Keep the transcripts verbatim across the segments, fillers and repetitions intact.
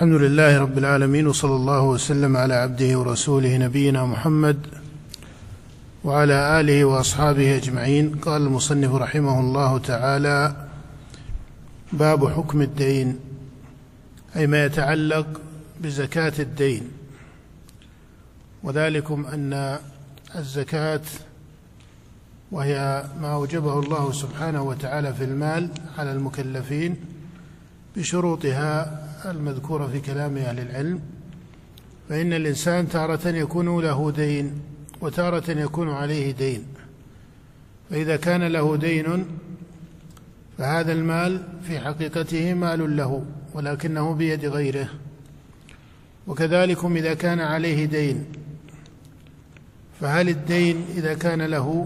الحمد لله رب العالمين، وصلى الله وسلم على عبده ورسوله نبينا محمد وعلى آله وأصحابه أجمعين. قال المصنف رحمه الله تعالى: باب حكم الدين، أي ما يتعلق بزكاة الدين، وذلكم أن الزكاة وهي ما أوجبه الله سبحانه وتعالى في المال على المكلفين بشروطها المذكورة في كلام أهل العلم، فإن الإنسان تارة يكون له دين وتارة يكون عليه دين، فإذا كان له دين فهذا المال في حقيقته مال له ولكنه بيد غيره، وكذلكم إذا كان عليه دين، فهل الدين إذا كان له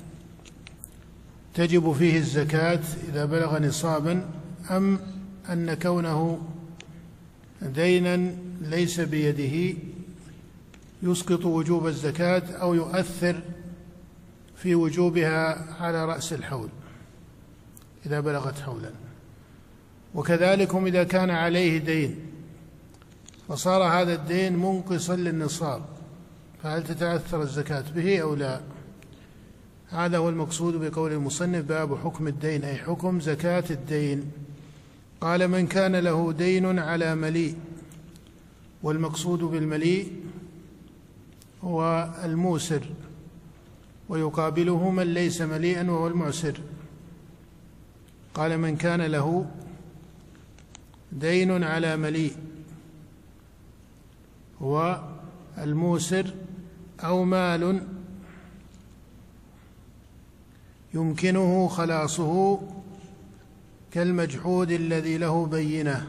تجب فيه الزكاة إذا بلغ نصابا، أم أن كونه دينا ليس بيده يسقط وجوب الزكاة أو يؤثر في وجوبها على رأس الحول إذا بلغت حولا؟ وكذلكم إذا كان عليه دين فصار هذا الدين منقصا للنصاب، فهل تتأثر الزكاة به أو لا؟ هذا هو المقصود بقول المصنف: باب حكم الدين، أي حكم زكاة الدين. قال: من كان له دين على مليء، والمقصود بالمليء هو الموسر، ويقابله من ليس مليئا وهو المعسر. قال: من كان له دين على مليء هو الموسر، أو مال يمكنه خلاصه كالمجحود الذي له بينة.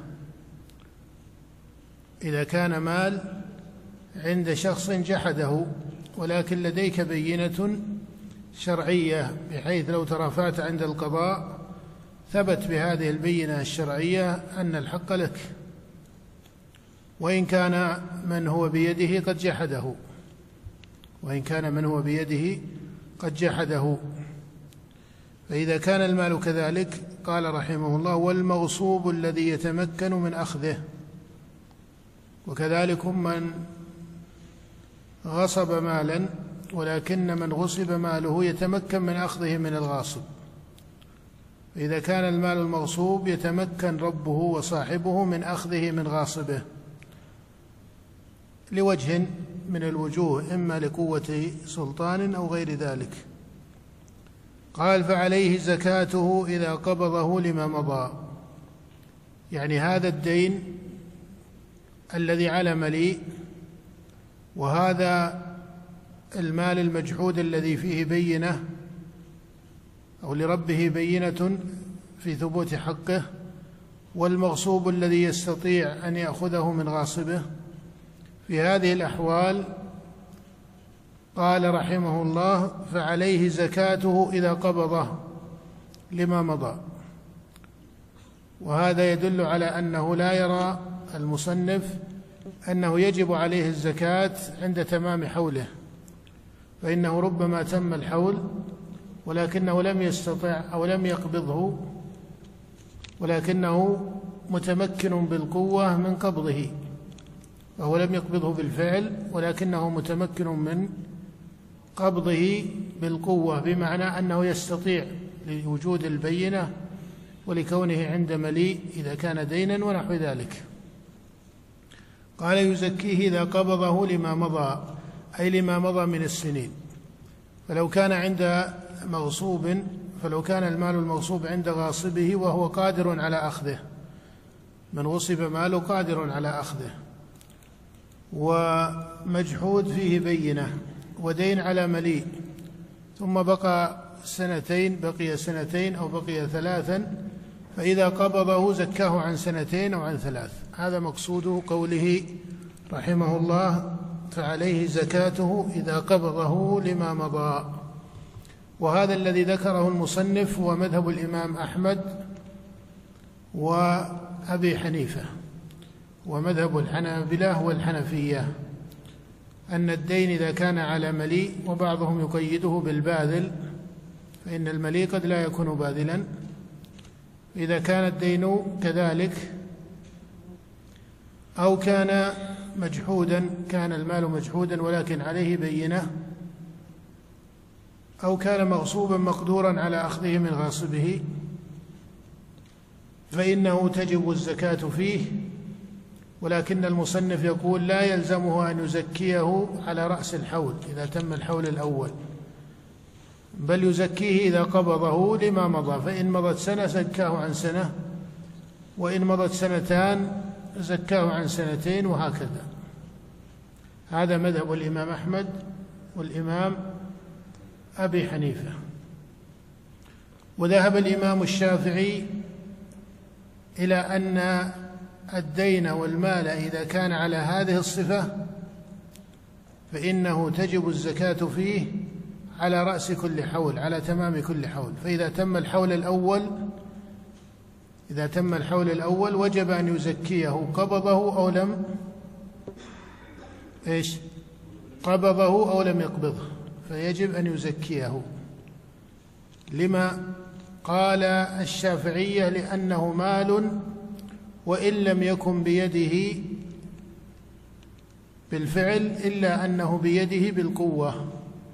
إذا كان مال عند شخص جحده ولكن لديك بينة شرعية بحيث لو ترافعت عند القضاء ثبت بهذه البينة الشرعية أن الحق لك، وإن كان من هو بيده قد جحده وإن كان من هو بيده قد جحده فإذا كان المال كذلك، قال رحمه الله: والمغصوب الذي يتمكن من أخذه. وكذلك من غصب مالا ولكن من غصب ماله يتمكن من أخذه من الغاصب، فإذا كان المال المغصوب يتمكن ربه وصاحبه من أخذه من غاصبه لوجه من الوجوه، إما لقوة سلطان أو غير ذلك. قال: فعليه زكاته إذا قبضه لما مضى، يعني هذا الدين الذي على مليء، وهذا المال المجحود الذي فيه بينة أو لربه بينة في ثبوت حقه، والمغصوب الذي يستطيع أن يأخذه من غاصبه، في هذه الأحوال قال رحمه الله: فعليه زكاته إذا قبضه لما مضى. وهذا يدل على أنه لا يرى المصنف أنه يجب عليه الزكاة عند تمام حوله، فإنه ربما تم الحول ولكنه لم يستطع أو لم يقبضه، ولكنه متمكن بالقوة من قبضه، وهو لم يقبضه بالفعل ولكنه متمكن من قبضه بالقوة، بمعنى أنه يستطيع لوجود البينة ولكونه عند مليء إذا كان دينا ونحو ذلك. قال: يزكيه إذا قبضه لما مضى، أي لما مضى من السنين. فلو كان عند مغصوب فلو كان المال المغصوب عند غاصبه وهو قادر على أخذه، من غصب ماله قادر على أخذه، ومجحود فيه بينة، ودين على مليء، ثم بقى سنتين بقي سنتين أو بقي ثلاثا، فإذا قبضه زكاه عن سنتين أو عن ثلاث. هذا مقصود قوله رحمه الله: فعليه زكاته إذا قبضه لما مضى. وهذا الذي ذكره المصنف هو مذهب الإمام أحمد وأبي حنيفة ومذهب الحنابلة والحنفية، أن الدين إذا كان على مليء، وبعضهم يقيده بالباذل، فإن المليء قد لا يكون باذلا، إذا كان الدين كذلك أو كان مجحودا، كان المال مجحودا ولكن عليه بينة، أو كان مغصوبا مقدورا على أخذه من غاصبه، فإنه تجب الزكاة فيه. ولكن المصنف يقول لا يلزمه أن يزكيه على رأس الحول إذا تم الحول الأول، بل يزكيه إذا قبضه لما مضى، فإن مضت سنة زكاه عن سنة، وإن مضت سنتان زكاه عن سنتين، وهكذا. هذا مذهب الإمام أحمد والإمام أبي حنيفة. وذهب الإمام الشافعي إلى أن الدين والمال إذا كان على هذه الصفة فإنه تجب الزكاة فيه على رأس كل حول، على تمام كل حول. فإذا تم الحول الأول إذا تم الحول الأول وجب أن يزكيه، قبضه أو لم إيش قبضه أو لم يقبضه، فيجب أن يزكيه. لما قال الشافعية؟ لأنه مال وإن لم يكن بيده بالفعل إلا أنه بيده بالقوة.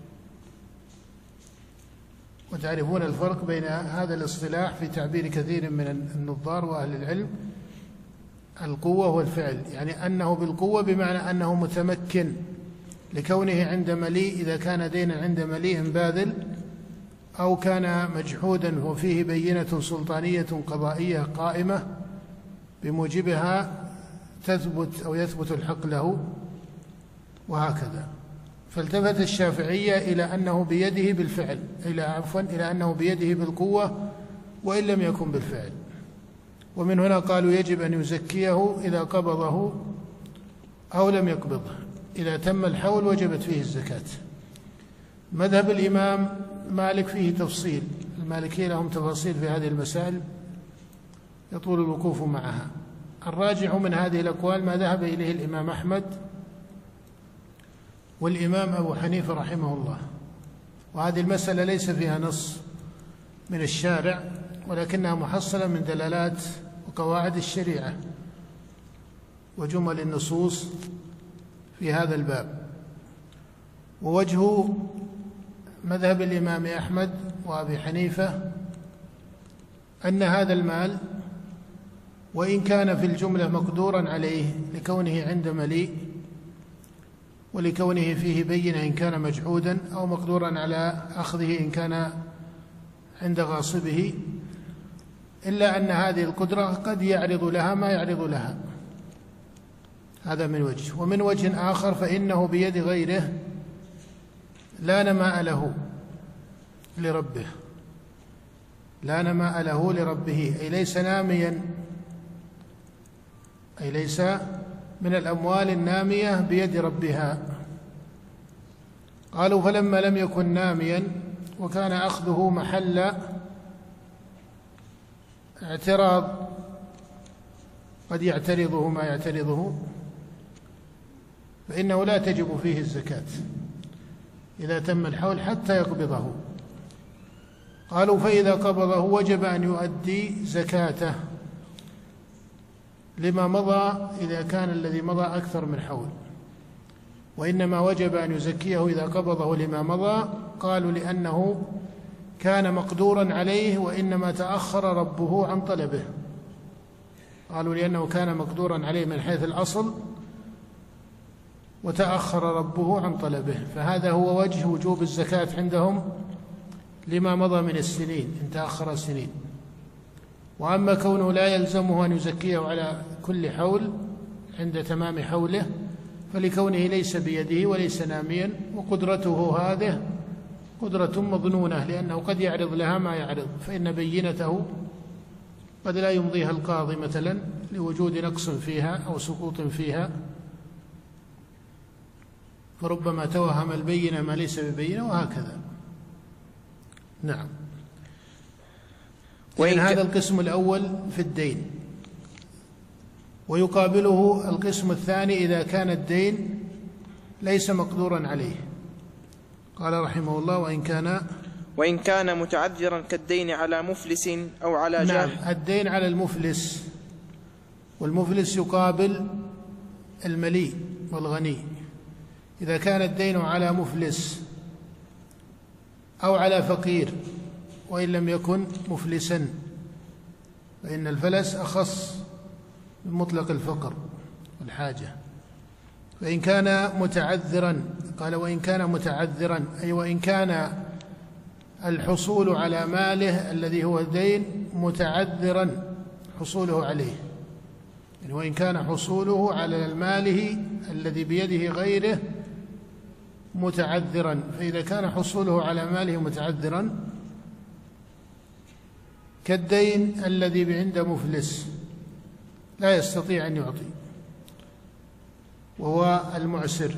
وتعرفون الفرق بين هذا الاصطلاح في تعبير كثير من النظار وأهل العلم، القوة والفعل، يعني أنه بالقوة بمعنى أنه متمكن لكونه عند مليء، إذا كان دينا عند مليء باذل، أو كان مجحودا وفيه بينة سلطانية قضائية قائمة بموجبها تثبت أو يثبت الحق له، وهكذا. فالتفت الشافعية إلى أنه بيده بالفعل إلى عفوا إلى أنه بيده بالقوة وإن لم يكن بالفعل، ومن هنا قالوا يجب أن يزكيه إذا قبضه أو لم يقبضه. إذا تم الحول وجبت فيه الزكاة. مذهب الإمام مالك فيه تفصيل، المالكية لهم تفاصيل في هذه المسائل يطول الوقوف معها. الراجح من هذه الأقوال ما ذهب إليه الإمام أحمد والإمام أبو حنيفة رحمه الله. وهذه المسألة ليس فيها نص من الشارع، ولكنها محصلة من دلالات وقواعد الشريعة وجمل النصوص في هذا الباب. ووجه مذهب الإمام أحمد وأبي حنيفة أن هذا المال وإن كان في الجملة مقدورا عليه لكونه عند مليء ولكونه فيه بينة إن كان مجحودا، أو مقدورا على أخذه إن كان عند غاصبه، إلا أن هذه القدرة قد يعرض لها ما يعرض لها. هذا من وجه. ومن وجه آخر فإنه بيد غيره لا نماء له لربه لا نماء له لربه أي ليس ناميا، أي ليس من الأموال النامية بيد ربها. قالوا فلما لم يكن ناميا وكان أخذه محل اعتراض قد يعترضه ما يعترضه، فإنه لا تجب فيه الزكاة إذا تم الحول حتى يقبضه. قالوا فإذا قبضه وجب أن يؤدي زكاته لما مضى إذا كان الذي مضى أكثر من حول، وإنما وجب أن يزكيه إذا قبضه لما مضى. قالوا لأنه كان مقدورا عليه وإنما تأخر ربه عن طلبه. قالوا لأنه كان مقدورا عليه من حيث الأصل وتأخر ربه عن طلبه، فهذا هو وجه وجوب الزكاة عندهم لما مضى من السنين إن تأخر سنين. وأما كونه لا يلزمه أن يزكيه على كل حول عند تمام حوله فلكونه ليس بيده وليس ناميا، وقدرته هذه قدرة مظنونة لأنه قد يعرض لها ما يعرض، فإن بينته قد لا يمضيها القاضي مثلا لوجود نقص فيها أو سقوط فيها، فربما توهم البينة ما ليس ببينة، وهكذا. نعم. وإن هذا القسم الأول في الدين، ويقابله القسم الثاني إذا كان الدين ليس مقدورا عليه. قال رحمه الله وإن كان وإن كان متعذرا كالدين على مفلس أو على جاهل. نعم، الدين على المفلس، والمفلس يقابل المليء والغني. إذا كان الدين على مفلس أو على فقير وإن لم يكن مفلسا، فإن الفلس أخص من مطلق الفقر والحاجة. وإن كان متعذرا، قال وإن كان متعذرا أي وإن كان الحصول على ماله الذي هو الدين متعذرا حصوله عليه، يعني وإن كان حصوله على ماله الذي بيده غيره متعذرا، فإذا كان حصوله على ماله متعذرا كالدين الذي عند مفلس لا يستطيع أن يعطي، وهو المعسر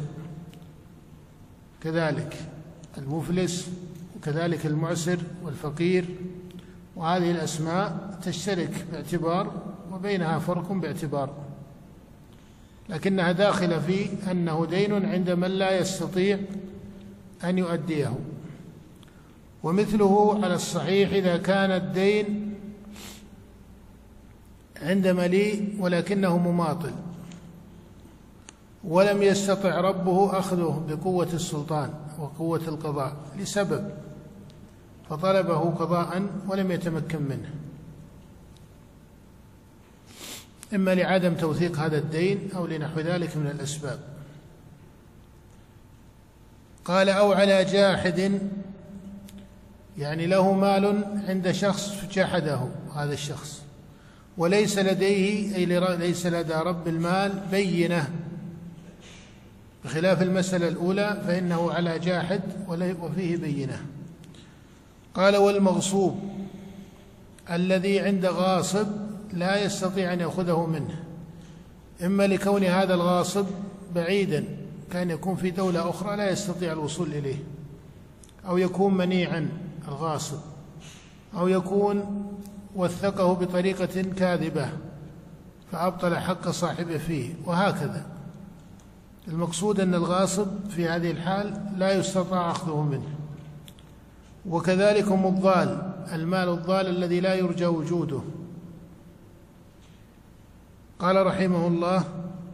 كذلك، المفلس وكذلك المعسر والفقير، وهذه الأسماء تشترك باعتبار وبينها فرق باعتبار، لكنها داخلة في أنه دين عند من لا يستطيع أن يؤديه. ومثله على الصحيح إذا كان الدين عند مليء ولكنه مماطل ولم يستطع ربه أخذه بقوة السلطان وقوة القضاء لسبب، فطلبه قضاء ولم يتمكن منه، إما لعدم توثيق هذا الدين أو لنحو ذلك من الأسباب. قال أو على جاحد، يعني له مال عند شخص جحده هذا الشخص وليس لديه أي ليس لدى رب المال بينة، بخلاف المسألة الأولى فإنه على جاحد وفيه بينة. قال والمغصوب الذي عند غاصب لا يستطيع أن يأخذه منه، إما لكون هذا الغاصب بعيدا كان يكون في دولة أخرى لا يستطيع الوصول إليه، أو يكون منيعا الغاصب، أو يكون وثقه بطريقة كاذبة فأبطل حق صاحبه فيه، وهكذا. المقصود أن الغاصب في هذه الحال لا يستطاع أخذه منه. وكذلك الضال، المال الضال الذي لا يرجى وجوده. قال رحمه الله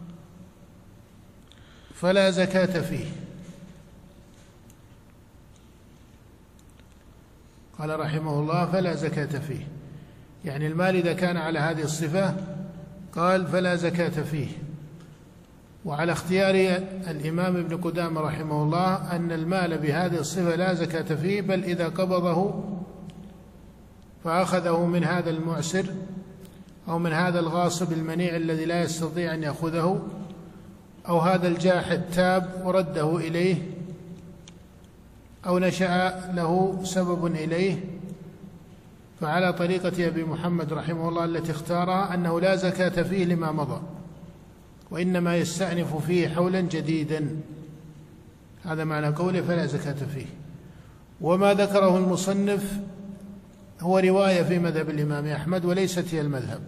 فلا زكاة فيه. قال رحمه الله فلا زكاة فيه، يعني المال إذا كان على هذه الصفة قال فلا زكاة فيه. وعلى اختيار الإمام ابن قدامة رحمه الله أن المال بهذه الصفة لا زكاة فيه، بل إذا قبضه فأخذه من هذا المعسر أو من هذا الغاصب المنيع الذي لا يستطيع أن يأخذه، أو هذا الجاحد تاب ورده إليه، أو نشأ له سبب إليه، فعلى طريقة أبي محمد رحمه الله التي اختارها أنه لا زكاة فيه لما مضى، وإنما يستأنف فيه حولا جديدا. هذا معنى قوله فلا زكاة فيه. وما ذكره المصنف هو رواية في مذهب الإمام أحمد وليست هي المذهب.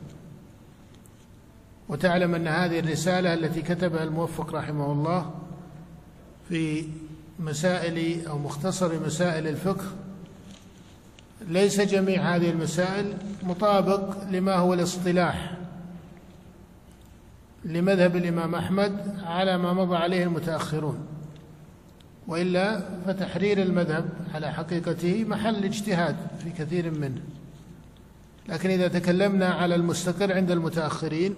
وتعلم أن هذه الرسالة التي كتبها الموفق رحمه الله في مسائل أو مختصر مسائل الفقه ليس جميع هذه المسائل مطابق لما هو الاصطلاح لمذهب الإمام أحمد على ما مضى عليه المتأخرون، وإلا فتحرير المذهب على حقيقته محل اجتهاد في كثير منه. لكن إذا تكلمنا على المستقر عند المتأخرين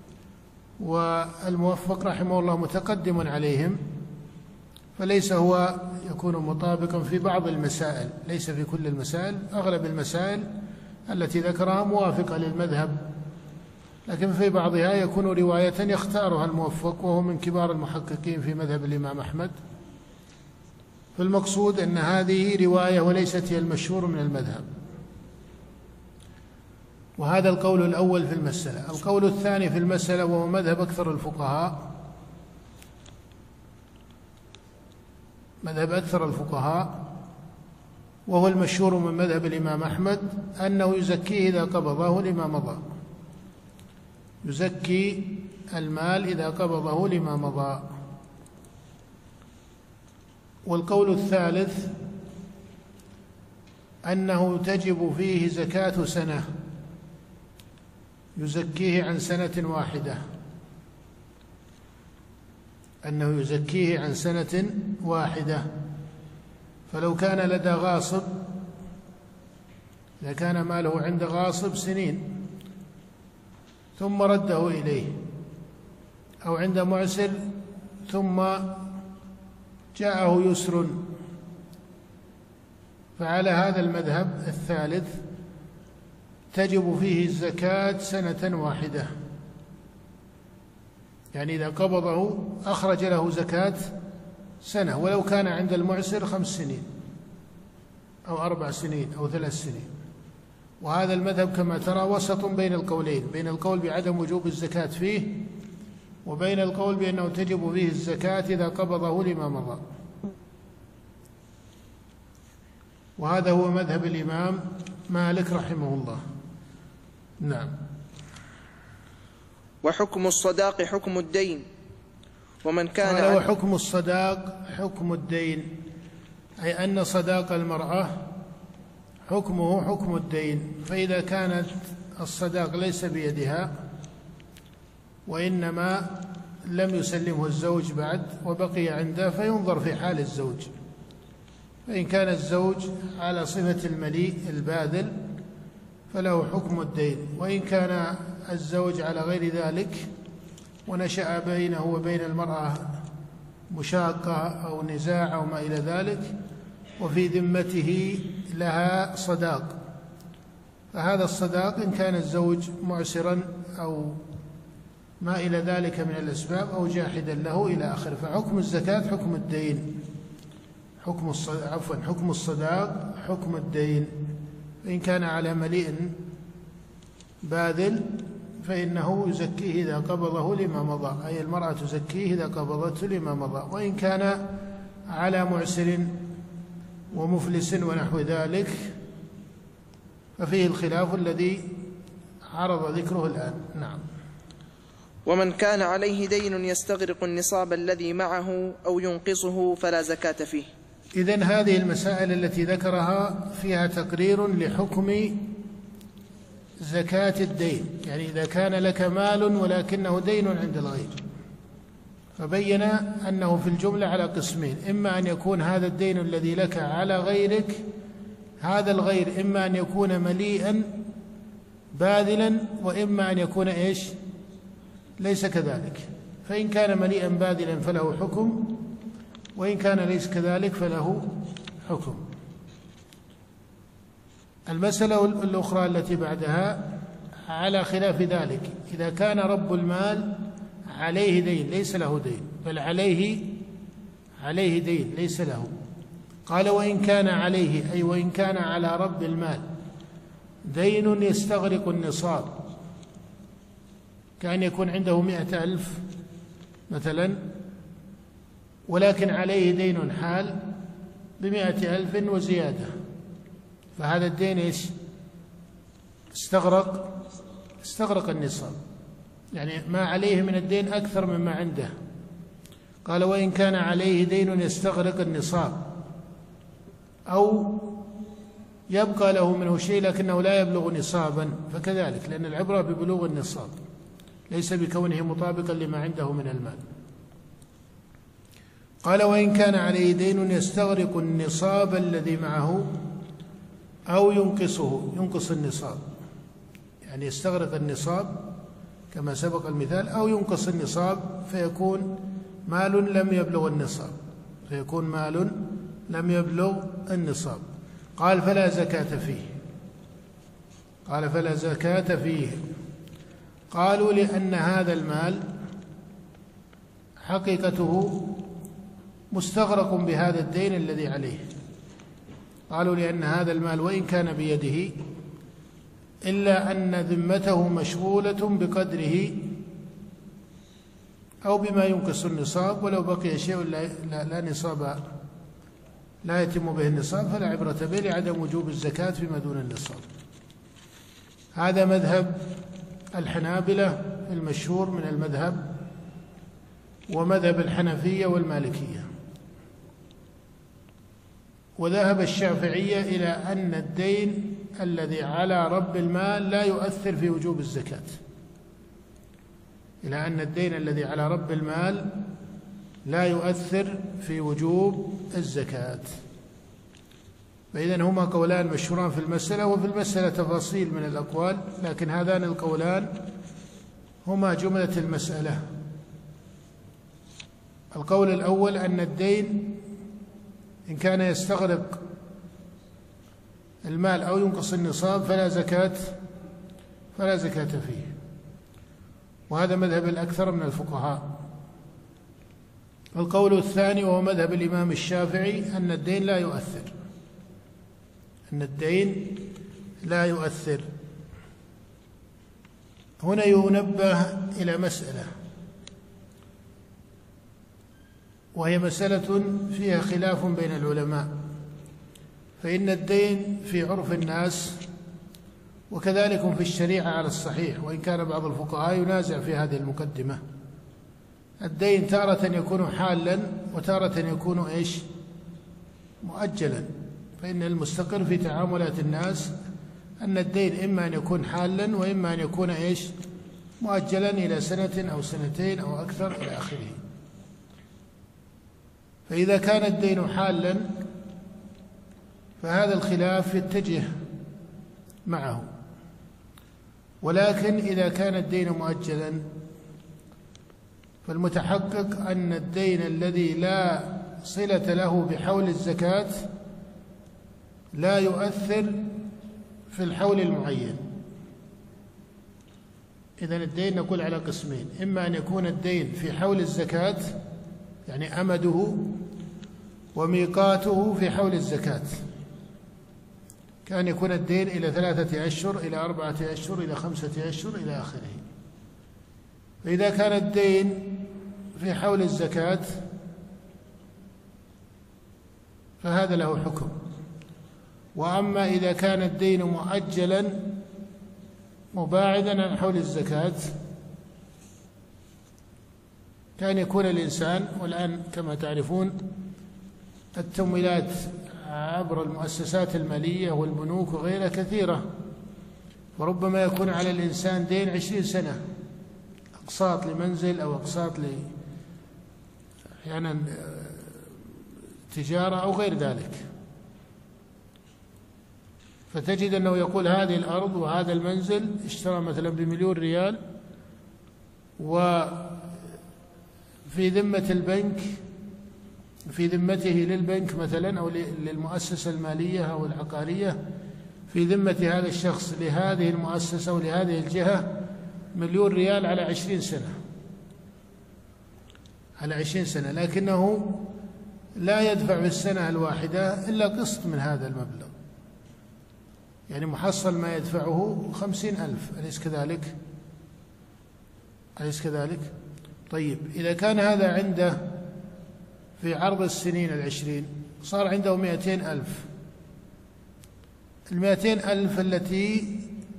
والموفق رحمه الله متقدم عليهم، فليس هو يكون مطابقا في بعض المسائل، ليس في كل المسائل. أغلب المسائل التي ذكرها موافقة للمذهب، لكن في بعضها يكون رواية يختارها الموفق وهو من كبار المحققين في مذهب الإمام أحمد. فالمقصود أن هذه رواية وليست هي المشهور من المذهب. وهذا القول الأول في المسألة. القول الثاني في المسألة وهو مذهب أكثر الفقهاء، مذهب أكثر الفقهاء وهو المشهور من مذهب الإمام أحمد، أنه يزكيه إذا قبضه لما مضى، يزكي المال إذا قبضه لما مضى. والقول الثالث أنه تجب فيه زكاة سنة، يزكيه عن سنة واحدة. أنه يزكيه عن سنة واحدة. فلو كان لدى غاصب، إذا كان ماله عند غاصب سنين ثم رده إليه، أو عند معسر ثم جاءه يسر، فعلى هذا المذهب الثالث تجب فيه الزكاة سنة واحدة، يعني إذا قبضه أخرج له زكاة سنة، ولو كان عند المعسر خمس سنين أو أربع سنين أو ثلاث سنين. وهذا المذهب كما ترى وسط بين القولين، بين القول بعدم وجوب الزكاة فيه وبين القول بأنه تجب فيه الزكاة إذا قبضه لما مضى. وهذا هو مذهب الإمام مالك رحمه الله. نعم. وحكم الصداق حكم الدين. ومن كان قال وحكم الصداق حكم الدين، أي أن صداق المرأة حكمه حكم الدين. فإذا كانت الصداق ليس بيدها وإنما لم يسلمه الزوج بعد وبقي عنده، فينظر في حال الزوج، فإن كان الزوج على صفة المليء الباذل فله حكم الدين، وإن كان الزوج على غير ذلك ونشأ بينه وبين المرأة مشاقة أو نزاع أو ما إلى ذلك وفي ذمته لها صداق، فهذا الصداق إن كان الزوج معسرا أو ما إلى ذلك من الأسباب أو جاحدا له إلى آخره، فحكم الزكاة حكم الدين، حكم الصداق عفوا حكم الصداق حكم الدين. فإن كان على مليء باذل فإنه يزكيه إذا قبضه لما مضى، أي المرأة تزكيه إذا قبضته لما مضى. وإن كان على معسر ومفلس ونحو ذلك ففيه الخلاف الذي عرض ذكره الآن. نعم. ومن كان عليه دين يستغرق النصاب الذي معه أو ينقصه فلا زكاة فيه. إذن هذه المسائل التي ذكرها فيها تقرير لحكم زكاة الدين، يعني إذا كان لك مال ولكنه دين عند الغير، فبين أنه في الجملة على قسمين، إما أن يكون هذا الدين الذي لك على غيرك، هذا الغير إما أن يكون مليئا باذلا وإما أن يكون إيش ليس كذلك. فإن كان مليئا باذلا فله حكم، وإن كان ليس كذلك فله حكم. المسألة الأخرى التي بعدها على خلاف ذلك، إذا كان رب المال عليه دين ليس له دين، بل عليه عليه دين ليس له، قال وإن كان عليه، أي وإن كان على رب المال دين يستغرق النصاب، كأن يكون عنده مئة ألف مثلا ولكن عليه دين حال بمئة ألف وزيادة، فهذا الدين إيش استغرق استغرق النصاب، يعني ما عليه من الدين أكثر مما عنده. قال وإن كان عليه دين يستغرق النصاب أو يبقى له منه شيء لكنه لا يبلغ نصابا فكذلك، لأن العبرة ببلوغ النصاب ليس بكونه مطابقا لما عنده من المال. قال وإن كان عليه دين يستغرق النصاب الذي معه أو ينقصه، ينقص النصاب يعني يستغرق النصاب كما سبق المثال، أو ينقص النصاب فيكون مال لم يبلغ النصاب، فيكون مال لم يبلغ النصاب. قال فلا زكاة فيه، قال فلا زكاة فيه. قالوا لأن هذا المال حقيقته مستغرق بهذا الدين الذي عليه، قالوا لأن هذا المال وإن كان بيده إلا أن ذمته مشغولة بقدره أو بما ينقص النصاب، ولو بقي شيء لا, لا, لا نصاب لا يتم به النصاب فلا عبرة به لعدم وجوب الزكاة فيما دون النصاب. هذا مذهب الحنابلة المشهور من المذهب، ومذهب الحنفية والمالكية. وذهب الشافعية إلى أن الدين الذي على رب المال لا يؤثر في وجوب الزكاة، إلى أن الدين الذي على رب المال لا يؤثر في وجوب الزكاة. فإذن هما قولان مشهوران في المسألة، وفي المسألة تفاصيل من الأقوال، لكن هذان القولان هما جملة المسألة. القول الأول أن الدين إن كان يستغرق المال أو ينقص النصاب فلا زكاة فلا زكاة فيه، وهذا مذهب الأكثر من الفقهاء. القول الثاني وهو مذهب الإمام الشافعي أن الدين لا يؤثر أن الدين لا يؤثر. هنا ينبه إلى مسألة، وهي مسألة فيها خلاف بين العلماء. فإن الدين في عرف الناس وكذلك في الشريعة على الصحيح، وإن كان بعض الفقهاء ينازع في هذه المقدمة، الدين تارة يكون حالا وتارة يكون إيش مؤجلا. فإن المستقر في تعاملات الناس أن الدين إما أن يكون حالا وإما أن يكون إيش مؤجلا إلى سنة أو سنتين أو أكثر إلى آخره. فإذا كان الدين حالا فهذا الخلاف يتجه معه، ولكن إذا كان الدين مؤجلا فالمتحقق أن الدين الذي لا صلة له بحول الزكاة لا يؤثر في الحول المعين. إذن الدين نقول على قسمين: إما أن يكون الدين في حول الزكاة يعني أمده وميقاته في حول الزكاة، كان يكون الدين إلى ثلاثة أشهر إلى أربعة أشهر إلى خمسة أشهر إلى آخره. فإذا كان الدين في حول الزكاة فهذا له حكم. وأما إذا كان الدين مؤجلا مباعدا عن حول الزكاة كان يكون الإنسان، والآن كما تعرفون التمويلات عبر المؤسسات المالية والبنوك وغيرها كثيرة، وربما يكون على الإنسان دين عشرين سنة، أقساط لمنزل أو أقساط أحيانا تجارة أو غير ذلك. فتجد أنه يقول هذه الأرض وهذا المنزل اشترى مثلا بمليون ريال، وفي ذمة البنك في ذمته للبنك مثلا أو للمؤسسة المالية أو العقارية في ذمة هذا الشخص لهذه المؤسسة ولهذه الجهة مليون ريال على عشرين سنة على عشرين سنة لكنه لا يدفع في السنة الواحدة إلا قسط من هذا المبلغ، يعني محصل ما يدفعه خمسين ألف. أليس كذلك؟ أليس كذلك؟ طيب، إذا كان هذا عنده في عرض السنين العشرين صار عنده مئتين ألف، المئتين ألف التي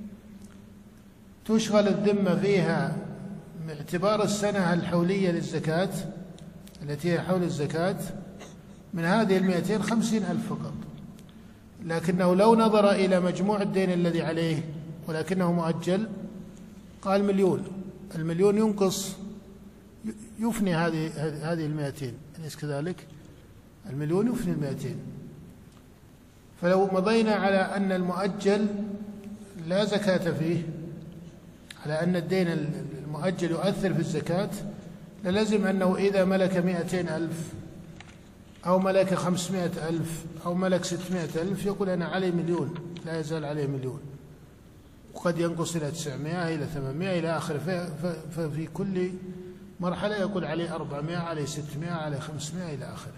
تشغل الذمة فيها باعتبار السنة الحولية للزكاة التي هي حول الزكاة، من هذه المئتين خمسين ألف فقط. لكنه لو نظر إلى مجموع الدين الذي عليه ولكنه مؤجل قال مليون، المليون ينقص يفني هذه هذه المئتين. أليس كذلك؟ المليون يفني المئتين. فلو مضينا على أن المؤجل لا زكاة فيه، على أن الدين المؤجل يؤثر في الزكاة، للزم أنه إذا ملك مئتين ألف أو ملك خمسمائة ألف أو ملك ستمائة ألف يقول أنا علي مليون، لا يزال عليه مليون، وقد ينقص إلى تسعمائة إلى ثمانمائة إلى آخره. ففي كل مرحلة يقول عليه أربعمائة عليه ستمائة عليه خمسمائة إلى آخره.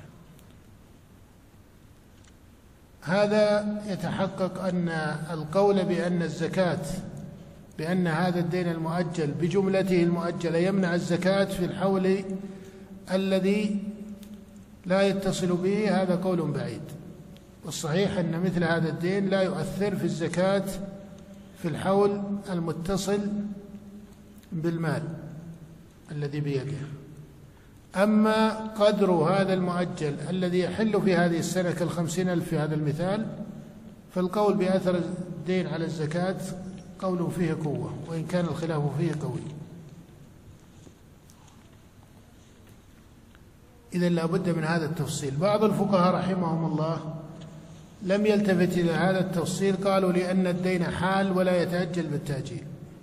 هذا يتحقق أن القول بأن الزكاة بأن هذا الدين المؤجل بجملته المؤجلة يمنع الزكاة في الحول الذي لا يتصل به هذا قول بعيد، والصحيح أن مثل هذا الدين لا يؤثر في الزكاة في الحول المتصل بالمال الذي بيده. أما قدر هذا المؤجل الذي يحل في هذه السنة كالخمسين ألف في هذا المثال، فالقول بأثر الدين على الزكاة قول فيه قوة، وإن كان الخلاف فيه قوي. إذن لا بد من هذا التفصيل. بعض الفقهاء رحمهم الله لم يلتفت إلى هذا التفصيل، قالوا لأن الدين حال ولا يتأجل بالتأجيل،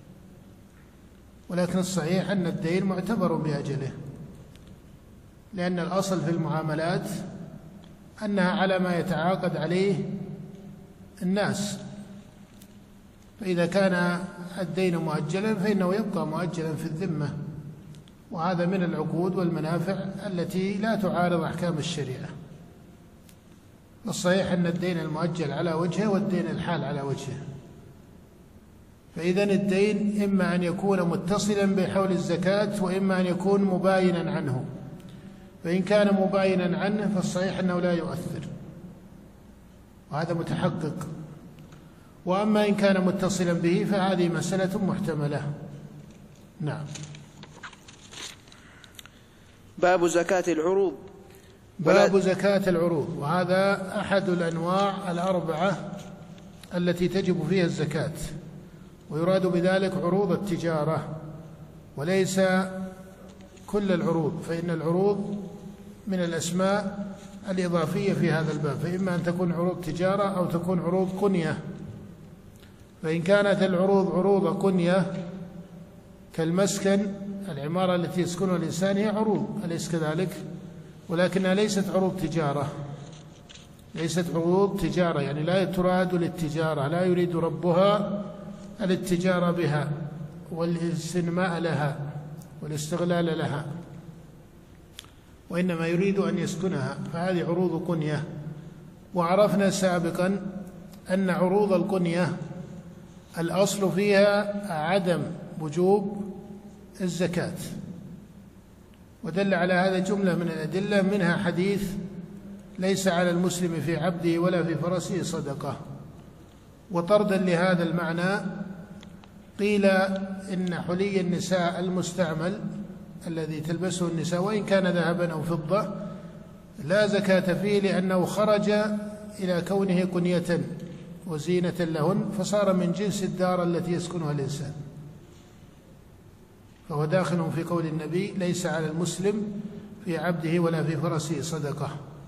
ولكن الصحيح أن الدين معتبر بأجله، لأن الأصل في المعاملات أنها على ما يتعاقد عليه الناس، فإذا كان الدين مؤجلا فإنه يبقى مؤجلا في الذمة، وهذا من العقود والمنافع التي لا تعارض أحكام الشريعة. الصحيح أن الدين المؤجل على وجهه والدين الحال على وجهه، فإذن الدين إما أن يكون متصلا بحول الزكاة وإما أن يكون مباينا عنه، فإن كان مباينا عنه فالصحيح أنه لا يؤثر، وهذا متحقق، وأما إن كان متصلا به فهذه مسألة محتملة. نعم. باب زكاة العروض. باب زكاة العروض، وهذا أحد الأنواع الأربعة التي تجب فيها الزكاة، ويراد بذلك عروض التجارة وليس كل العروض، فإن العروض من الأسماء الإضافية في هذا الباب، فإما أن تكون عروض تجارة أو تكون عروض قنية. فإن كانت العروض عروض قنية كالمسكن، العمارة التي يسكنها الإنسان هي عروض، أليس كذلك؟ ولكنها ليست عروض تجارة، ليست عروض تجارة، يعني لا تراد للتجارة، لا يريد ربها الاتجار بها والاستنماء لها والاستغلال لها، وإنما يريد أن يسكنها، فهذه عروض قنية. وعرفنا سابقا أن عروض القنية الأصل فيها عدم وجوب الزكاة، ودل على هذا جملة من الأدلة، منها حديث ليس على المسلم في عبده ولا في فرسه صدقة. وطردا لهذا المعنى قيل إن حلي النساء المستعمل الذي تلبسه النساء وإن كان ذهبا أو فضة لا زكاة فيه، لأنه خرج إلى كونه قنية وزينة لهن، فصار من جنس الدار التي يسكنها الإنسان، فهو داخل في قول النبي ليس على المسلم في عبده ولا في فرسه صدقة.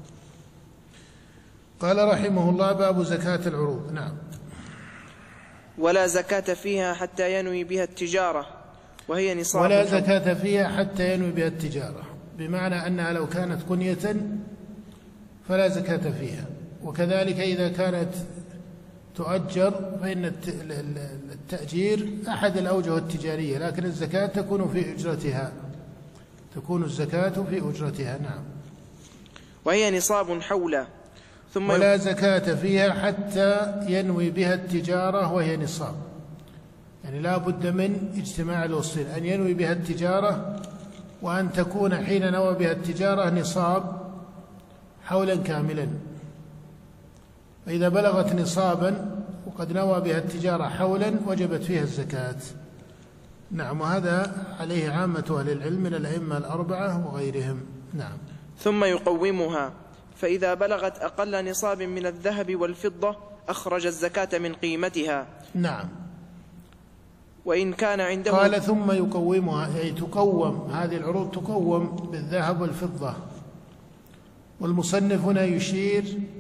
قال رحمه الله باب زكاة العروض. نعم. ولا زكاة فيها حتى ينوي بها التجارة وهي نصاب. ولا زكاة فيها حتى ينوي بها التجارة، بمعنى أنها لو كانت قنية فلا زكاة فيها، وكذلك إذا كانت تؤجر فإن التأجير أحد الأوجه التجارية، لكن الزكاة تكون في أجرتها، تكون الزكاة في أجرتها. نعم. وهي نصاب حولا. ثم ولا زكاة فيها حتى ينوي بها التجارة وهي نصاب، يعني لا بد من اجتماع الوصفين، أن ينوي بها التجارة وأن تكون حين نوى بها التجارة نصاب حولا كاملا. فإذا بلغت نصابا وقد نوى بها التجارة حولا وجبت فيها الزكاة. نعم. وهذا عليه عامة أهل العلم من الأئمة الأربعة وغيرهم. نعم. ثم يقومها، فإذا بلغت أقل نصاب من الذهب والفضة أخرج الزكاة من قيمتها. نعم. وإن كان عنده. قال ثم يقومها، أي تقوم هذه العروض، تقوم بالذهب والفضة. والمصنف هنا يشير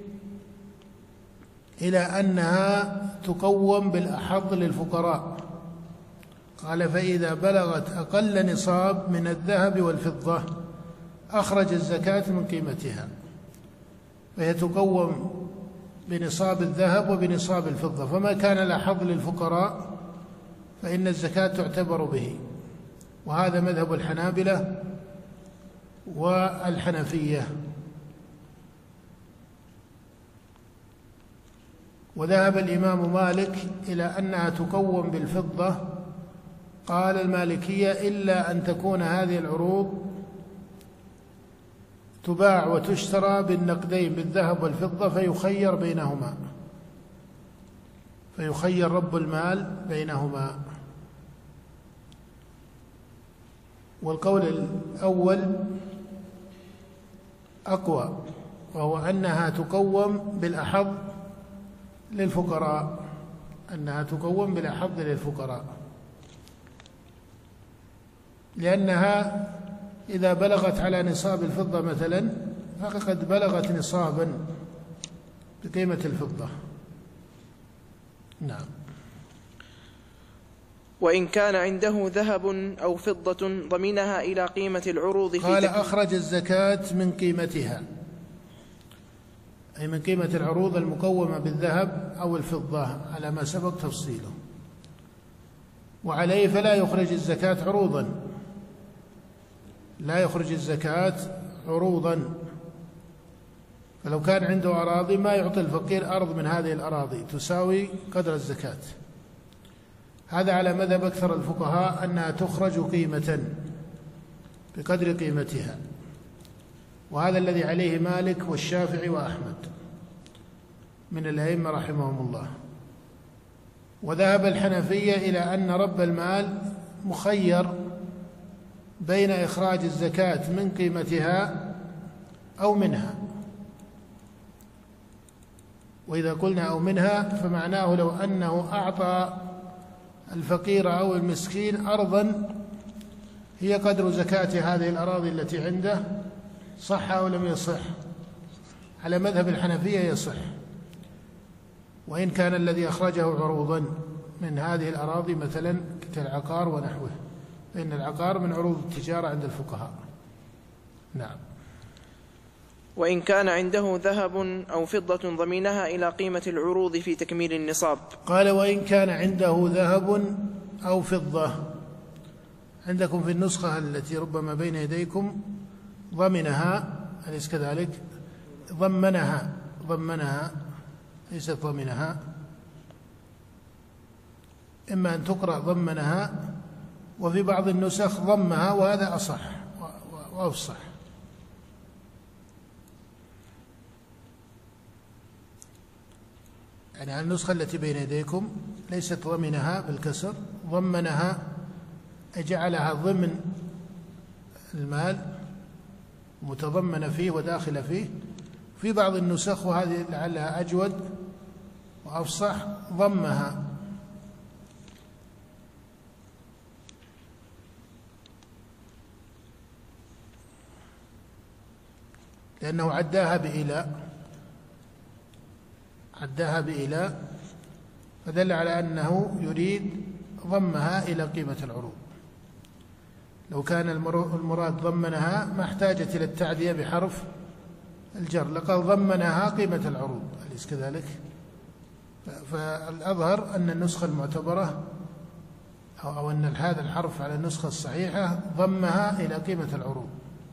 إلى أنها تقوم بالأحظ للفقراء، قال فإذا بلغت أقل نصاب من الذهب والفضة أخرج الزكاة من قيمتها، فهي تقوم بنصاب الذهب وبنصاب الفضة، فما كان الأحظ للفقراء فإن الزكاة تعتبر به، وهذا مذهب الحنابلة والحنفية. وذهب الإمام مالك إلى أنها تقوم بالفضة، قال المالكية إلا أن تكون هذه العروض تباع وتشترى بالنقدين بالذهب والفضة فيخير بينهما، فيخير رب المال بينهما. والقول الأول أقوى، وهو أنها تقوم بالأحظ للفقراء، أنها تقوم بالأحظ للفقراء، لأنها إذا بلغت على نصاب الفضة مثلا فقد بلغت نصابا بقيمة الفضة. نعم. وإن كان عنده ذهب أو فضة ضمنها إلى قيمة العروض في قال أخرج الزكاة من قيمتها، أي من قيمة العروض المقومة بالذهب أو الفضة على ما سبق تفصيله، وعليه فلا يخرج الزكاة عروضا، لا يخرج الزكاة عروضا. فلو كان عنده أراضي ما يعطي الفقير أرض من هذه الأراضي تساوي قدر الزكاة. هذا على مذهب أكثر الفقهاء أنها تخرج قيمة بقدر قيمتها، وهذا الذي عليه مالك والشافعي وأحمد من الأئمة رحمهم الله. وذهب الحنفية إلى أن رب المال مخير بين إخراج الزكاة من قيمتها أو منها، وإذا قلنا أو منها فمعناه لو أنه أعطى الفقير أو المسكين أرضا هي قدر زكاة هذه الأراضي التي عنده، صح أو لم يصح؟ على مذهب الحنفية يصح، وإن كان الذي أخرجه عروضا من هذه الأراضي مثلا كالعقار ونحوه، فإن العقار من عروض التجارة عند الفقهاء. نعم. وإن كان عنده ذهب أو فضة ضمنها إلى قيمة العروض في تكميل النصاب. قال وإن كان عنده ذهب أو فضة، عندكم في النسخة التي ربما بين يديكم ضمنها، أليس كذلك؟ ضمنها ضمنها ليست ضمنها، إما أن تقرأ ضمنها، وفي بعض النسخ ضمها، وهذا أصح وأفصح. يعني النسخة التي بين يديكم ليست ضمنها بالكسر، ضمنها جعلها ضمن المال متضمن فيه وداخل فيه. في بعض النسخ وهذه لعلها أجود وأفصح ضمها، لأنه عداها بإلاء عداها بإلاء فدل على أنه يريد ضمها إلى قيمة العروض. لو كان المراد ضمنها ما احتاجت إلى التعدية بحرف الجر، لقد ضمنها قيمة العروض، أليس كذلك؟ فالأظهر أن النسخة المعتبرة أو أن هذا الحرف على النسخة الصحيحة ضمها إلى قيمة العروض،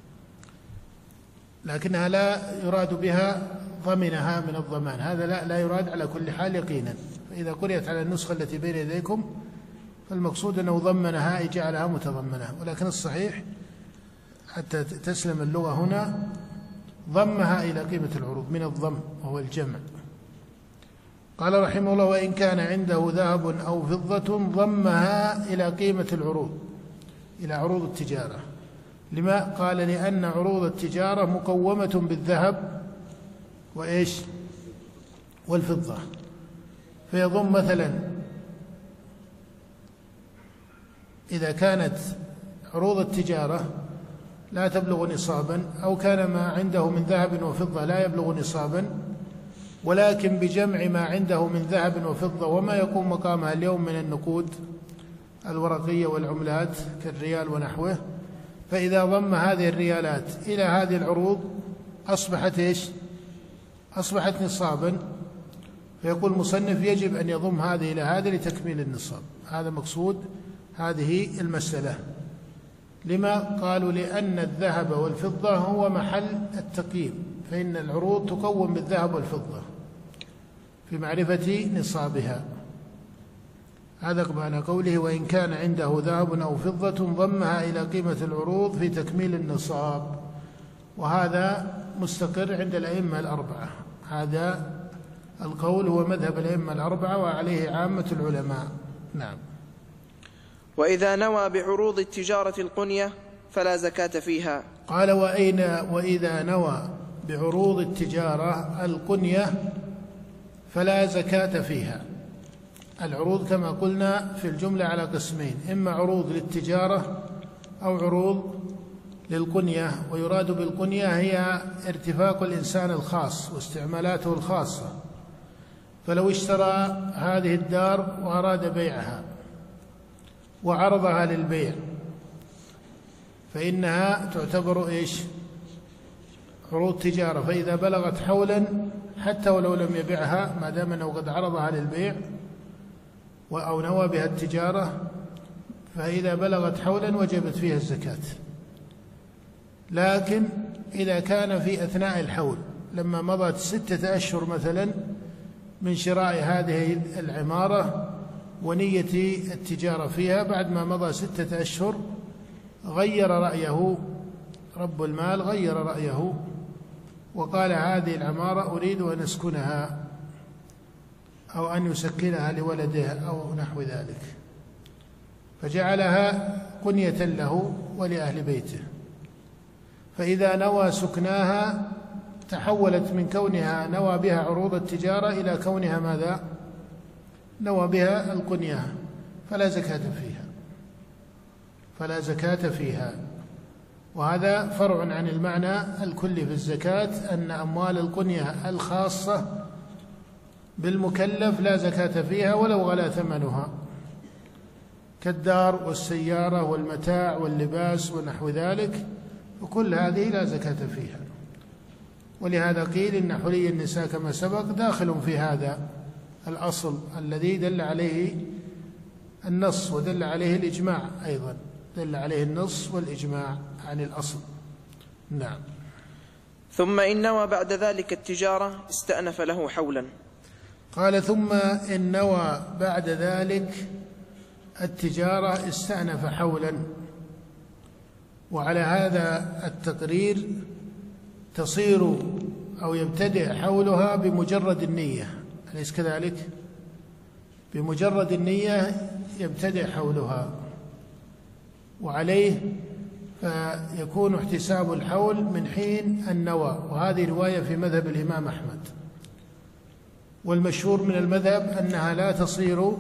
لكنها لا يراد بها ضمنها من الضمان، هذا لا, لا يراد على كل حال يقينا. فإذا قرأت على النسخة التي بين يديكم فالمقصود أنه ضمنها أي جعلها متضمنة، ولكن الصحيح حتى تسلم اللغة هنا ضمها إلى قيمة العروض من الضم وهو الجمع. قال رحمه الله وإن كان عنده ذهب أو فضة ضمها إلى قيمة العروض، إلى عروض التجارة. لما؟ قال لأن عروض التجارة مقومة بالذهب وإيش والفضة، فيضم مثلا إذا كانت عروض التجارة لا تبلغ نصابا، أو كان ما عنده من ذهب وفضة لا يبلغ نصابا، ولكن بجمع ما عنده من ذهب وفضة وما يقوم مقامها اليوم من النقود الورقية والعملات كالريال ونحوه، فإذا ضم هذه الريالات إلى هذه العروض أصبحت إيش؟ أصبحت نصابا. فيقول المصنف يجب أن يضم هذه إلى هذه لتكميل النصاب. هذا مقصود هذه المسألة. لما؟ قالوا لأن الذهب والفضة هو محل التقييم، فإن العروض تقوم بالذهب والفضة في معرفة نصابها. هذا معنى قوله وإن كان عنده ذهب أو فضة ضمها إلى قيمة العروض في تكميل النصاب. وهذا مستقر عند الأئمة الأربعة، هذا القول هو مذهب الأئمة الأربعة وعليه عامة العلماء. نعم. وإذا نوى بعروض التجارة القنية فلا زكاة فيها. قال وأين وإذا نوى بعروض التجارة القنية فلا زكاة فيها. العروض كما قلنا في الجملة على قسمين، إما عروض للتجارة أو عروض للقنية، ويراد بالقنية هي ارتفاق الإنسان الخاص واستعمالاته الخاصة. فلو اشترى هذه الدار وأراد بيعها وعرضها للبيع فإنها تعتبر إيش؟ عروض تجارة. فإذا بلغت حولا حتى ولو لم يبيعها ما دام أنه قد عرضها للبيع أو نوى بها التجارة، فإذا بلغت حولا وجبت فيها الزكاة. لكن إذا كان في أثناء الحول لما مضت ستة أشهر مثلا من شراء هذه العمارة ونية التجارة فيها، بعد ما مضى ستة أشهر غير رأيه رب المال، غير رأيه وقال هذه العمارة أريد أن أسكنها أو أن يسكنها لولده أو نحو ذلك، فجعلها قنية له ولأهل بيته. فإذا نوى سكناها تحولت من كونها نوى بها عروض التجارة إلى كونها ماذا؟ نوى بها القنية، فلا زكاة فيها، فلا زكاة فيها. وهذا فرع عن المعنى الكلي في الزكاة، أن أموال القنية الخاصة بالمكلف لا زكاة فيها ولو غلا ثمنها، كالدار والسيارة والمتاع واللباس ونحو ذلك، وكل هذه لا زكاة فيها. ولهذا قيل إن حلي النساء كما سبق داخل في هذا الأصل الذي دل عليه النص ودل عليه الإجماع، أيضا دل عليه النص والإجماع عن الأصل. نعم. ثم إن نوى بعد ذلك التجارة استأنف له حولا. قال ثم إن نوى بعد ذلك التجارة استأنف حولا. وعلى هذا التقرير تصير أو يبتدئ حولها بمجرد النية، أليس كذلك؟ بمجرد النية يبتدئ حولها، وعليه فيكون احتساب الحول من حين النوى، وهذه رواية في مذهب الإمام أحمد. والمشهور من المذهب أنها لا تصير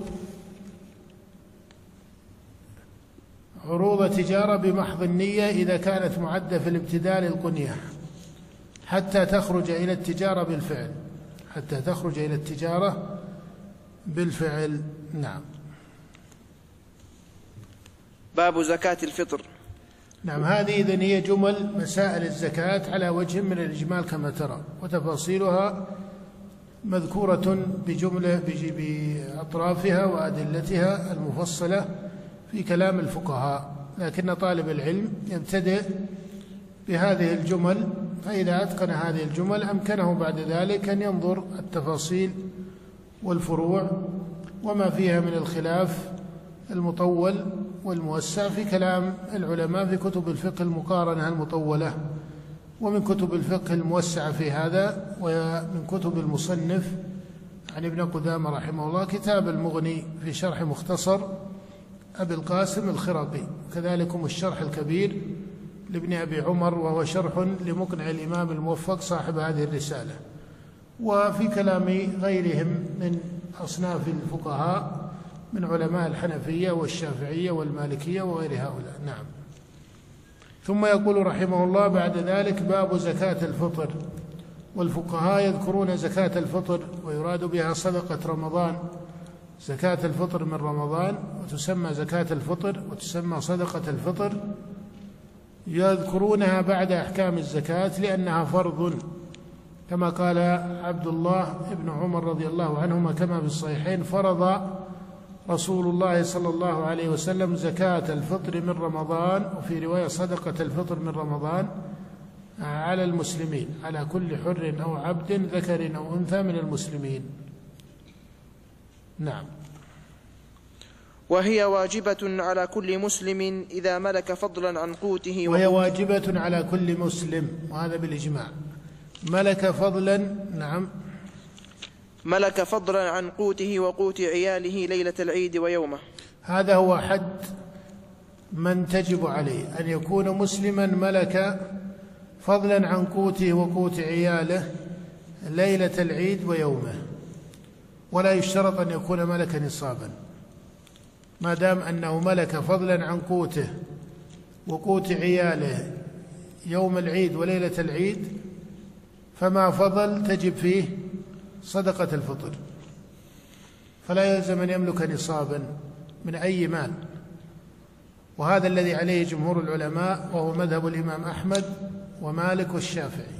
عروض تجارة بمحض النية إذا كانت معدة في الابتداء للقنية حتى تخرج إلى التجارة بالفعل، حتى تخرج إلى التجارة بالفعل. نعم. باب زكاة الفطر. نعم، هذه إذن هي جمل مسائل الزكاة على وجه من الإجمال كما ترى، وتفاصيلها مذكورة بجملة بأطرافها وأدلتها المفصلة في كلام الفقهاء، لكن طالب العلم يبتدئ بهذه الجمل، فإذا أتقن هذه الجمل أمكنه بعد ذلك أن ينظر التفاصيل والفروع وما فيها من الخلاف المطول والموسع في كلام العلماء في كتب الفقه المقارنة المطولة، ومن كتب الفقه الموسعة في هذا، ومن كتب المصنف عن ابن قدامة رحمه الله كتاب المغني في شرح مختصر أبي القاسم الخرقي، كذلكم الشرح الكبير لابن أبي عمر وهو شرح لمقنع الإمام الموفق صاحب هذه الرسالة، وفي كلام غيرهم من أصناف الفقهاء من علماء الحنفية والشافعية والمالكية وغير هؤلاء. نعم. ثم يقول رحمه الله بعد ذلك باب زكاة الفطر. والفقهاء يذكرون زكاة الفطر ويراد بها صدقة رمضان، زكاة الفطر من رمضان، وتسمى زكاة الفطر وتسمى صدقة الفطر، يذكرونها بعد أحكام الزكاة لأنها فرض، كما قال عبد الله بن عمر رضي الله عنهما كما في الصحيحين: فرض رسول الله صلى الله عليه وسلم زكاة الفطر من رمضان، وفي رواية صدقة الفطر من رمضان على المسلمين، على كل حر أو عبد ذكر أو أنثى من المسلمين. نعم. وهي واجبة على كل مسلم إذا ملك فضلا عن قوته، وهي واجبة على كل مسلم، وهذا بالإجماع. ملك فضلا، نعم، ملك فضلا عن قوته وقوت عياله ليلة العيد ويومه. هذا هو حد من تجب عليه أن يكون مسلما ملك فضلا عن قوته وقوت عياله ليلة العيد ويومه، ولا يشترط أن يكون ملك نصابا، ما دام أنه ملك فضلا عن قوته وقوت عياله يوم العيد وليلة العيد فما فضل تجب فيه صدقة الفطر، فلا يلزم أن يملك نصابا من أي مال، وهذا الذي عليه جمهور العلماء، وهو مذهب الإمام أحمد ومالك والشافعي.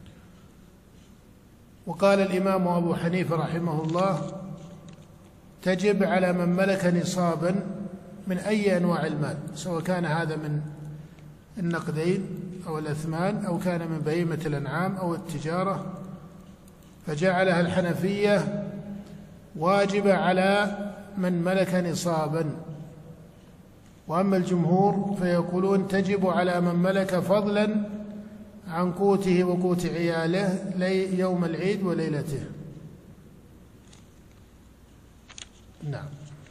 وقال الإمام أبو حنيفة رحمه الله: تجب على من ملك نصابا من أي أنواع المال، سواء كان هذا من النقدين أو الأثمان أو كان من بهيمة الأنعام أو التجارة، فجعلها الحنفية واجبة على من ملك نصابا. وأما الجمهور فيقولون تجب على من ملك فضلا عن قوته وقوت عياله يوم العيد وليلته. نعم.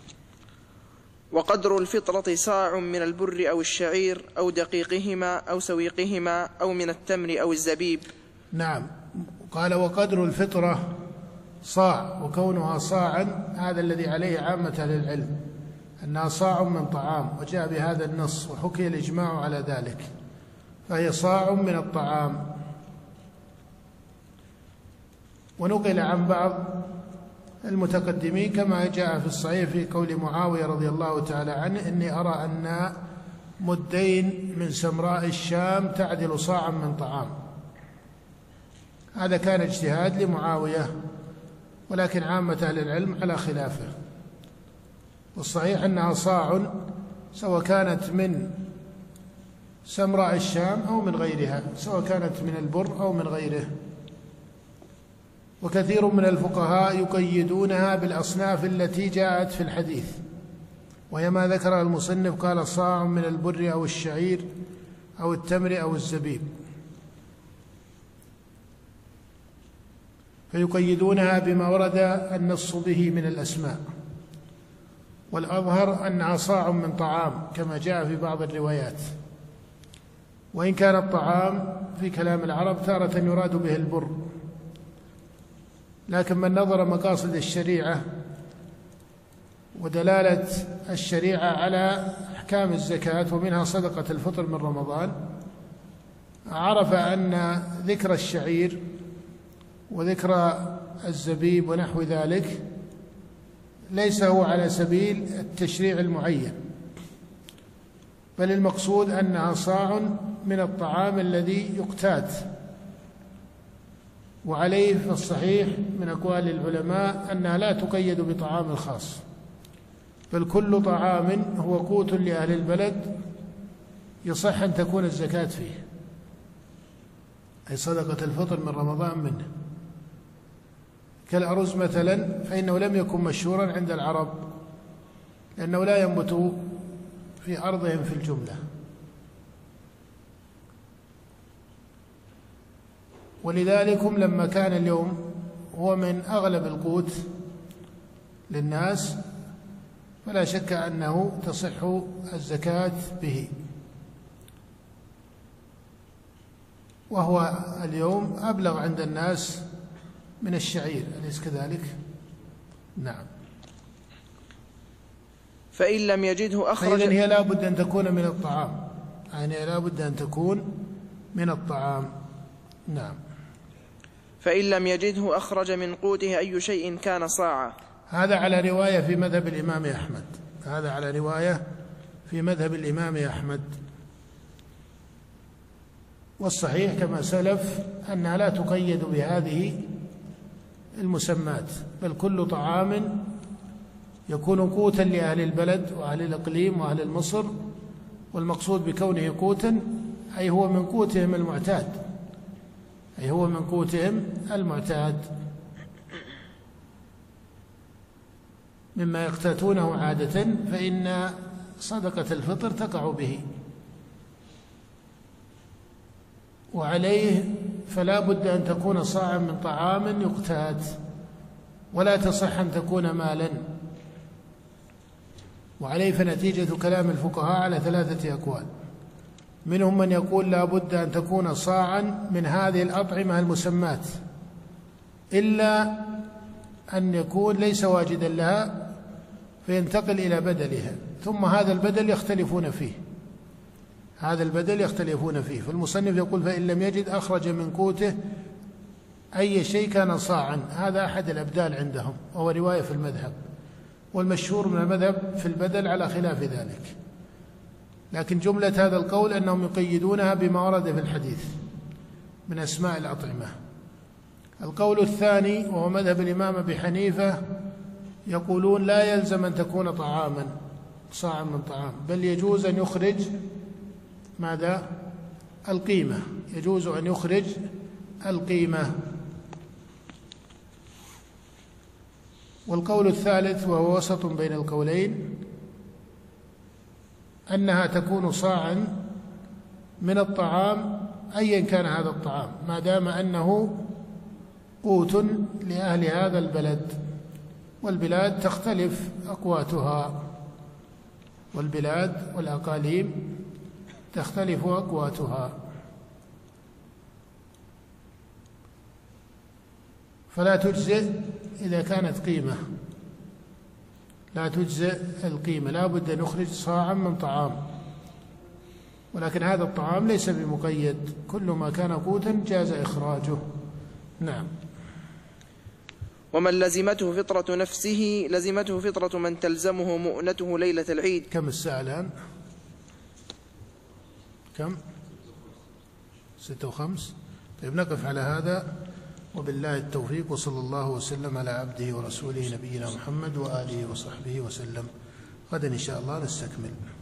وقدر الفطرة صاع من البر أو الشعير أو دقيقهما أو سويقهما أو من التمر أو الزبيب. نعم. قال: وقدر الفطرة صاع، وكونها صاعا هذا الذي عليه عامة أهل العلم، أنها صاع من طعام، وجاء بهذا النص وحكي الإجماع على ذلك، فهي صاع من الطعام. ونقل عن بعض المتقدمين كما جاء في الصحيح في قول معاوية رضي الله تعالى عنه: إني أرى أن مدين من سمراء الشام تعدل صاعا من طعام. هذا كان اجتهاد لمعاوية، ولكن عامة أهل العلم على خلافه. والصحيح أنها صاع سواء كانت من سمراء الشام أو من غيرها، سواء كانت من البر أو من غيره. وكثير من الفقهاء يقيدونها بالأصناف التي جاءت في الحديث، وهي ما ذكرها المصنف، قال: صاع من البر أو الشعير أو التمر أو الزبيب، فيقيدونها بما ورد النص به من الأسماء. والأظهر أنها صاع من طعام كما جاء في بعض الروايات، وإن كان الطعام في كلام العرب تارة يراد به البر، لكن من نظر مقاصد الشريعة ودلالة الشريعة على أحكام الزكاة ومنها صدقة الفطر من رمضان، عرف أن ذكر الشعير وذكر الزبيب ونحو ذلك ليس هو على سبيل التشريع المعين، بل المقصود أنها صاع من الطعام الذي يقتات. وعليه في الصحيح من أقوال العلماء أنها لا تقيد بطعام خاص، بل كل طعام هو قوت لأهل البلد يصح أن تكون الزكاة فيه، أي صدقة الفطر من رمضان منه. كالأرز مثلا، فإنه لم يكن مشهورا عند العرب لأنه لا ينبت في أرضهم في الجملة، ولذلك لما كان اليوم هو من أغلب القوت للناس فلا شك أنه تصح الزكاة به. وهو اليوم أبلغ عند الناس من الشعير، أليس كذلك؟ نعم. فإن لم يجده أخرج. فإذن هي لا بد أن تكون من الطعام، يعني لا بد أن تكون من الطعام. نعم. فإن لم يجده أخرج من قوته أي شيء كان صاعا. هذا على رواية في مذهب الإمام أحمد، هذا على رواية في مذهب الإمام أحمد. والصحيح كما سلف أنها لا تقيد بهذه المسمات، بل كل طعام يكون قوتا لأهل البلد وأهل الإقليم وأهل المصر، والمقصود بكونه قوتا أي هو من قوتهم المعتاد، أي هو من قوتهم المعتاد مما يقتاتونه عادة، فإن صدقة الفطر تقع به. وعليه فلا بد أن تكون صاعا من طعام يقتات، ولا تصح أن تكون مالا. وعليه فنتيجة كلام الفقهاء على ثلاثة أقوال، منهم من يقول لا بد أن تكون صاعا من هذه الأطعمة المسمات، إلا أن يكون ليس واجدا لها فينتقل إلى بدلها، ثم هذا البدل يختلفون فيه، هذا البدل يختلفون فيه. فالمصنف يقول فإن لم يجد أخرج من قوته أي شيء كان صاعا. هذا أحد الأبدال عندهم وهو رواية في المذهب، والمشهور من المذهب في البدل على خلاف ذلك، لكن جملة هذا القول أنهم يقيدونها بما ورد في الحديث من أسماء الأطعمة. القول الثاني وهو مذهب الإمام أبي حنيفة يقولون لا يلزم أن تكون طعاما صاعا من طعام، بل يجوز أن يخرج ماذا؟ القيمة، يجوز أن يخرج القيمة. والقول الثالث وهو وسط بين القولين أنها تكون صاعا من الطعام أيا كان هذا الطعام، ما دام أنه قوت لأهل هذا البلد، والبلاد تختلف أقواتها، والبلاد والأقاليم تختلف أقواتها، فلا تجزئ إذا كانت قيمة، لا تجزئ القيمة، لا بد أن نخرج صاعا من طعام، ولكن هذا الطعام ليس بمقيد، كل ما كان قوتا جاز إخراجه. نعم. ومن لزمته فطرة نفسه لزمته فطرة من تلزمه مؤنته ليلة العيد. كم الساعة الآن؟ كم؟ ستة وخمس. طيب نقف على هذا، وبالله التوفيق، وصلى الله وسلم على عبده ورسوله نبينا محمد وآله وصحبه وسلم. غدا إن شاء الله نستكمل.